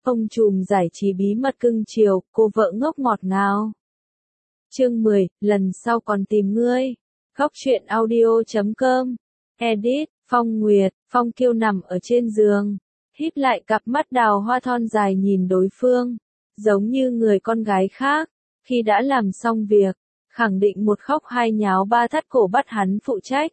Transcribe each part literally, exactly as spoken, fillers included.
Ông trùm giải trí bí mật cưng chiều, cô vợ ngốc ngọt ngào. Chương mười, lần sau còn tìm ngươi. Góc truyện audio chấm com. Edit, Phong Nguyệt, Phong Kiêu nằm ở trên giường, híp lại cặp mắt đào hoa thon dài nhìn đối phương, giống như người con gái khác, khi đã làm xong việc, khẳng định một khóc hai nháo ba thắt cổ bắt hắn phụ trách.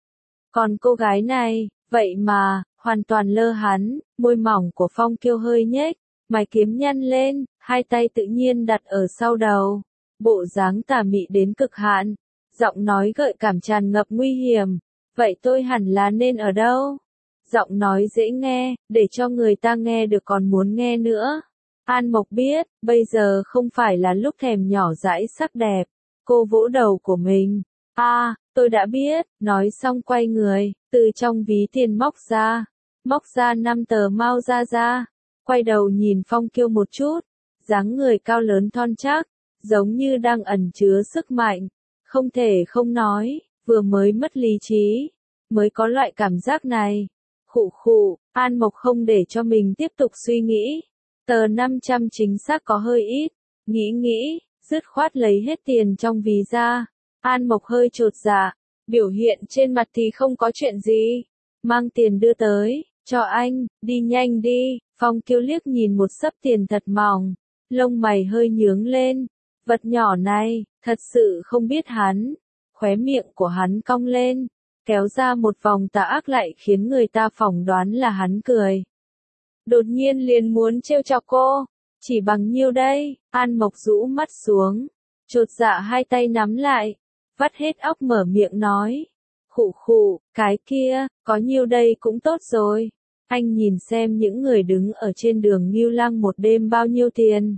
Còn cô gái này, vậy mà, hoàn toàn lơ hắn, môi mỏng của Phong Kiêu hơi nhếch, mày kiếm nhăn lên, hai tay tự nhiên đặt ở sau đầu, bộ dáng tà mị đến cực hạn, giọng nói gợi cảm tràn ngập nguy hiểm. Vậy tôi hẳn là nên ở đâu? Giọng nói dễ nghe, để cho người ta nghe được còn muốn nghe nữa. An Mộc biết, bây giờ không phải là lúc thèm nhỏ dãi sắc đẹp. Cô vỗ đầu của mình. À, tôi đã biết, nói xong quay người, từ trong ví tiền móc ra. Móc ra năm tờ mao ra ra. Quay đầu nhìn Phong Kiêu một chút. Dáng người cao lớn thon chắc, giống như đang ẩn chứa sức mạnh. Không thể không nói. Vừa mới mất lý trí, mới có loại cảm giác này. Khụ khụ, An Mộc không để cho mình tiếp tục suy nghĩ. Tờ năm trăm chính xác có hơi ít. Nghĩ nghĩ, dứt khoát lấy hết tiền trong ví ra. An Mộc hơi chột dạ, biểu hiện trên mặt thì không có chuyện gì. Mang tiền đưa tới, cho anh, đi nhanh đi. Phong Kiêu liếc nhìn một xấp tiền thật mỏng, lông mày hơi nhướng lên. Vật nhỏ này, thật sự không biết hắn. Khóe miệng của hắn cong lên, kéo ra một vòng tà ác lại khiến người ta phỏng đoán là hắn cười. Đột nhiên liền muốn trêu chọc cô, chỉ bằng nhiêu đây? An Mộc rũ mắt xuống, chột dạ hai tay nắm lại, vắt hết óc mở miệng nói. Khụ khụ, cái kia, có nhiêu đây cũng tốt rồi. Anh nhìn xem những người đứng ở trên đường Ngưu Lăng một đêm bao nhiêu tiền.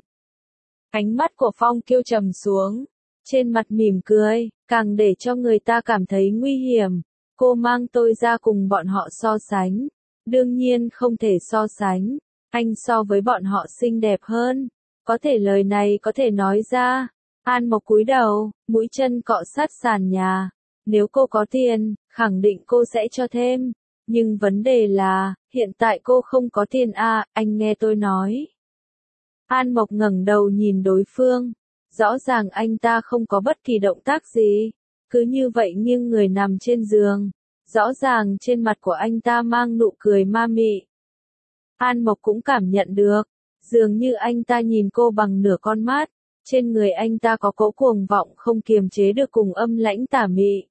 Ánh mắt của Phong Kiêu trầm xuống. Trên mặt mỉm cười, càng để cho người ta cảm thấy nguy hiểm. Cô mang tôi ra cùng bọn họ so sánh. Đương nhiên không thể so sánh. Anh so với bọn họ xinh đẹp hơn. Có thể lời này có thể nói ra. An Mộc cúi đầu, mũi chân cọ sát sàn nhà. Nếu cô có tiền, khẳng định cô sẽ cho thêm. Nhưng vấn đề là, hiện tại cô không có tiền à, anh nghe tôi nói. An Mộc ngẩng đầu nhìn đối phương. Rõ ràng anh ta không có bất kỳ động tác gì, cứ như vậy nghiêng người nằm trên giường. Rõ ràng trên mặt của anh ta mang nụ cười ma mị. An Mộc cũng cảm nhận được, dường như anh ta nhìn cô bằng nửa con mắt, trên người anh ta có cỗ cuồng vọng không kiềm chế được cùng âm lãnh tà mị.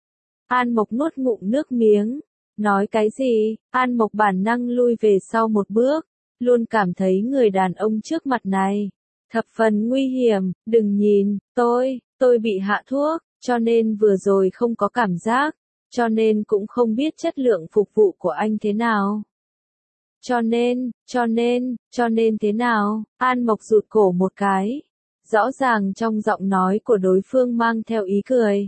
An Mộc nuốt ngụm nước miếng, nói cái gì? An Mộc bản năng lui về sau một bước, luôn cảm thấy người đàn ông trước mặt này thập phần nguy hiểm. Đừng nhìn, tôi, tôi bị hạ thuốc, cho nên vừa rồi không có cảm giác, cho nên cũng không biết chất lượng phục vụ của anh thế nào. Cho nên, cho nên, cho nên thế nào? An Mộc rụt cổ một cái. Rõ ràng trong giọng nói của đối phương mang theo ý cười.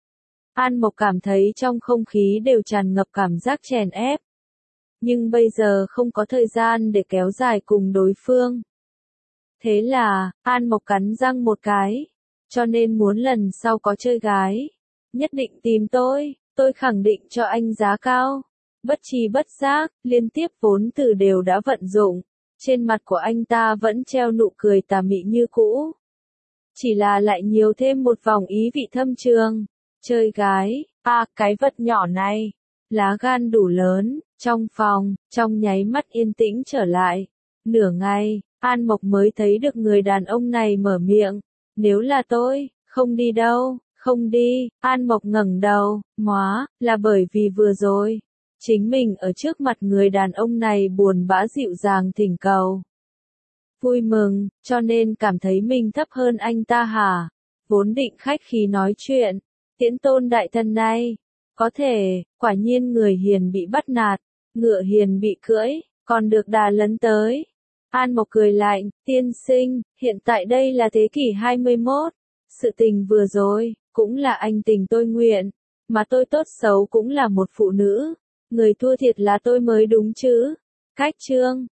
An Mộc cảm thấy trong không khí đều tràn ngập cảm giác chèn ép. Nhưng bây giờ không có thời gian để kéo dài cùng đối phương. Thế là, An Mộc cắn răng một cái. Cho nên muốn lần sau có chơi gái, nhất định tìm tôi, tôi khẳng định cho anh giá cao. Bất tri bất giác, liên tiếp vốn từ đều đã vận dụng. Trên mặt của anh ta vẫn treo nụ cười tà mị như cũ. Chỉ là lại nhiều thêm một vòng ý vị thâm trường. Chơi gái, à cái vật nhỏ này, lá gan đủ lớn. Trong phòng, trong nháy mắt yên tĩnh trở lại. Nửa ngày, An Mộc mới thấy được người đàn ông này mở miệng. Nếu là tôi, không đi đâu, không đi. An Mộc ngẩng đầu, móa, là bởi vì vừa rồi, chính mình ở trước mặt người đàn ông này buồn bã dịu dàng thỉnh cầu. Vui mừng, cho nên cảm thấy mình thấp hơn anh ta hả? Vốn định khách khí nói chuyện, tiễn tôn đại thần này. Có thể, quả nhiên người hiền bị bắt nạt, ngựa hiền bị cưỡi, còn được đà lấn tới. An Mộc cười lạnh, tiên sinh, hiện tại đây là thế kỷ hai mươi mốt. Sự tình vừa rồi, cũng là anh tình tôi nguyện, mà tôi tốt xấu cũng là một phụ nữ. Người thua thiệt là tôi mới đúng chứ. Cách chương,